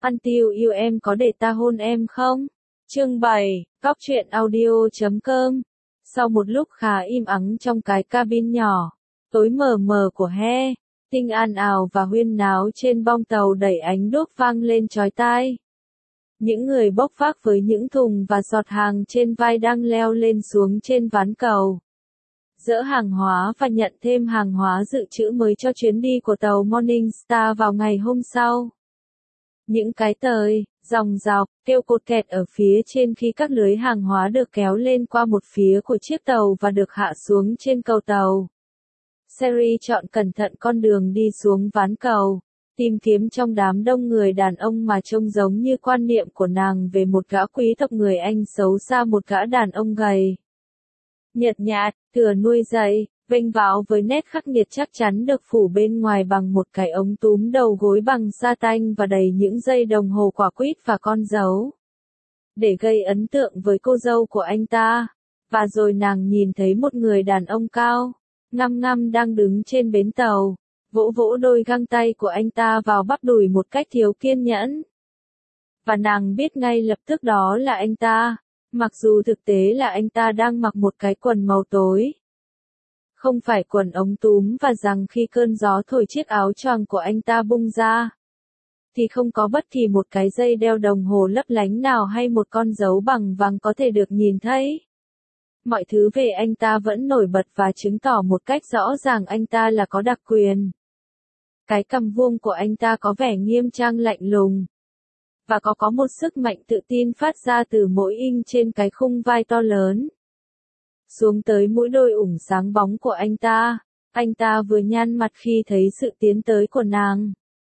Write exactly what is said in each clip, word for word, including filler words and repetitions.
Ăn tiêu yêu em có để ta hôn em không? Chương bảy, Góc truyện audio.com. Sau một lúc khá im ắng trong cái cabin nhỏ, tối mờ mờ của he, tinh an ào và huyên náo trên bong tàu đẩy ánh đuốc vang lên chói tai. Những người bốc vác với những thùng và giọt hàng trên vai đang leo lên xuống trên ván cầu, dỡ hàng hóa và nhận thêm hàng hóa dự trữ mới cho chuyến đi của tàu Morning Star vào ngày hôm sau. Những cái tời, dòng dọc, kêu cột kẹt ở phía trên khi các lưới hàng hóa được kéo lên qua một phía của chiếc tàu và được hạ xuống trên cầu tàu. Sherry chọn cẩn thận con đường đi xuống ván cầu, tìm kiếm trong đám đông người đàn ông mà trông giống như quan niệm của nàng về một gã quý tộc người Anh xấu xa, một gã đàn ông gầy, nhợt nhạt, thừa nuôi dạy, vênh váo với nét khắc nghiệt, chắc chắn được phủ bên ngoài bằng một cái ống túm đầu gối bằng sa tanh và đầy những dây đồng hồ quả quýt và con dấu, để gây ấn tượng với cô dâu của anh ta. Và rồi nàng nhìn thấy một người đàn ông cao, ngăm ngăm đang đứng trên bến tàu, vỗ vỗ đôi găng tay của anh ta vào bắp đùi một cách thiếu kiên nhẫn. Và nàng biết ngay lập tức đó là anh ta, mặc dù thực tế là anh ta đang mặc một cái quần màu tối. Không phải quần ống túm, và rằng khi cơn gió thổi chiếc áo choàng của anh ta bung ra, thì không có bất kỳ một cái dây đeo đồng hồ lấp lánh nào hay một con dấu bằng vàng có thể được nhìn thấy. Mọi thứ về anh ta vẫn nổi bật và chứng tỏ một cách rõ ràng anh ta là có đặc quyền. Cái cằm vuông của anh ta có vẻ nghiêm trang lạnh lùng, và có có một sức mạnh tự tin phát ra từ mỗi inch trên cái khung vai to lớn. Xuống tới mũi đôi ủng sáng bóng của anh ta, anh ta vừa nhăn mặt khi thấy sự tiến tới của nàng.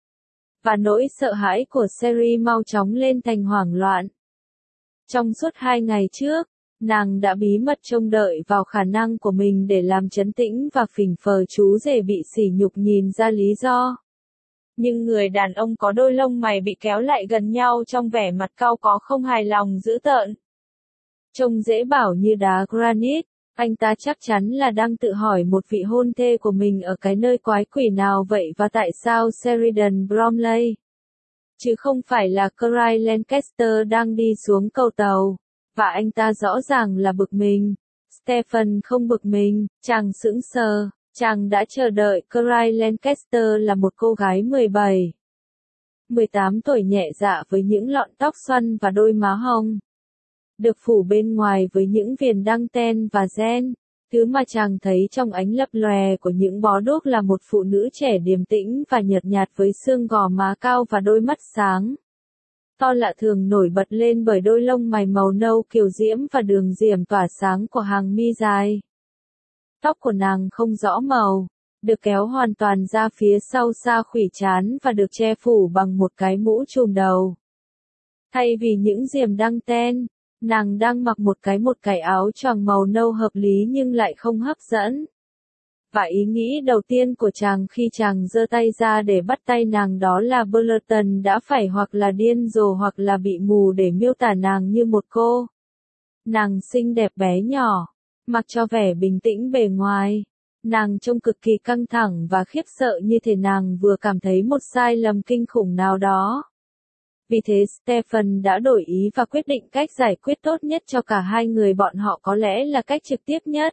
Và nỗi sợ hãi của Sherry mau chóng lên thành hoảng loạn. Trong suốt hai ngày trước, nàng đã bí mật trông đợi vào khả năng của mình để làm trấn tĩnh và phỉnh phờ chú rể bị sỉ nhục nhìn ra lý do. Nhưng người đàn ông có đôi lông mày bị kéo lại gần nhau trong vẻ mặt cau có không hài lòng dữ tợn. Trông dễ bảo như đá granite, anh ta chắc chắn là đang tự hỏi một vị hôn thê của mình ở cái nơi quái quỷ nào vậy, và tại sao Sheridan Bromley, chứ không phải là Cary Lancaster đang đi xuống cầu tàu. Và anh ta rõ ràng là bực mình. Stephen không bực mình, chàng sững sờ, chàng đã chờ đợi. Cary Lancaster là một cô gái mười bảy, mười tám tuổi, nhẹ dạ với những lọn tóc xoăn và đôi má hồng, được phủ bên ngoài với những viền đăng ten và gen. Thứ mà chàng thấy trong ánh lấp lòe của những bó đuốc là một phụ nữ trẻ điềm tĩnh và nhợt nhạt với xương gò má cao và đôi mắt sáng, to lạ thường, nổi bật lên bởi đôi lông mày màu nâu kiều diễm và đường diễm tỏa sáng của hàng mi dài. Tóc của nàng không rõ màu, được kéo hoàn toàn ra phía sau xa khuỷu trán và được che phủ bằng một cái mũ trùm đầu. Thay vì những diềm đăng ten, nàng đang mặc một cái một cái áo choàng màu nâu hợp lý nhưng lại không hấp dẫn. Và ý nghĩ đầu tiên của chàng khi chàng giơ tay ra để bắt tay nàng đó là Burleton đã phải hoặc là điên rồ hoặc là bị mù để miêu tả nàng như một cô nàng xinh đẹp bé nhỏ, mặc cho vẻ bình tĩnh bề ngoài. Nàng trông cực kỳ căng thẳng và khiếp sợ, như thể nàng vừa cảm thấy một sai lầm kinh khủng nào đó. Vì thế Stephen đã đổi ý và quyết định cách giải quyết tốt nhất cho cả hai người bọn họ có lẽ là cách trực tiếp nhất.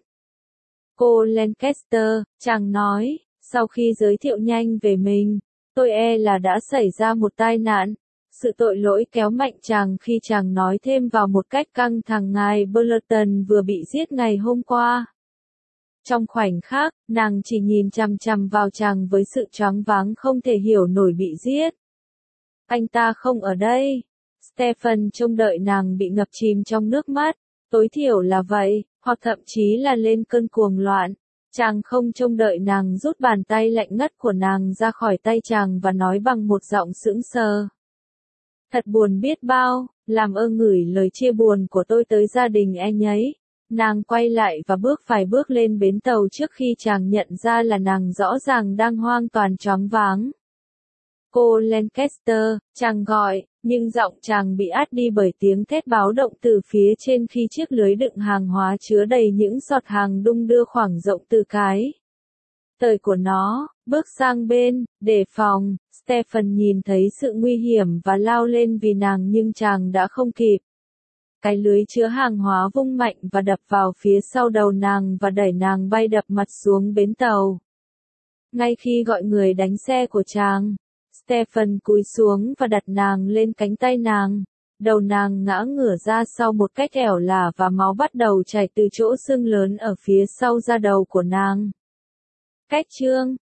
Cô Lancaster, chàng nói, sau khi giới thiệu nhanh về mình, tôi e là đã xảy ra một tai nạn. Sự tội lỗi kéo mạnh chàng khi chàng nói thêm vào một cách căng thẳng, ngài Burleton vừa bị giết ngày hôm qua. Trong khoảnh khắc, nàng chỉ nhìn chằm chằm vào chàng với sự choáng váng không thể hiểu nổi. Bị giết? Anh ta không ở đây. Stephen trông đợi nàng bị ngập chìm trong nước mắt, tối thiểu là vậy, hoặc thậm chí là lên cơn cuồng loạn. Chàng không trông đợi nàng rút bàn tay lạnh ngắt của nàng ra khỏi tay chàng và nói bằng một giọng sững sờ: thật buồn biết bao, làm ơn gửi lời chia buồn của tôi tới gia đình anh ấy. Nàng quay lại và bước vài bước lên bến tàu trước khi chàng nhận ra là nàng rõ ràng đang hoàn toàn choáng váng. Cô Lancaster, chàng gọi, nhưng giọng chàng bị át đi bởi tiếng thét báo động từ phía trên khi chiếc lưới đựng hàng hóa chứa đầy những giọt hàng đung đưa khoảng rộng từ cái tời của nó. Bước sang bên, đề phòng, Stephen nhìn thấy sự nguy hiểm và lao lên vì nàng nhưng chàng đã không kịp. Cái lưới chứa hàng hóa vung mạnh và đập vào phía sau đầu nàng và đẩy nàng bay đập mặt xuống bến tàu. Ngay khi gọi người đánh xe của chàng, Stephen cúi xuống và đặt nàng lên cánh tay nàng. Đầu nàng ngã ngửa ra sau một cách ẻo lả và máu bắt đầu chảy từ chỗ xương lớn ở phía sau da đầu của nàng. Cách chương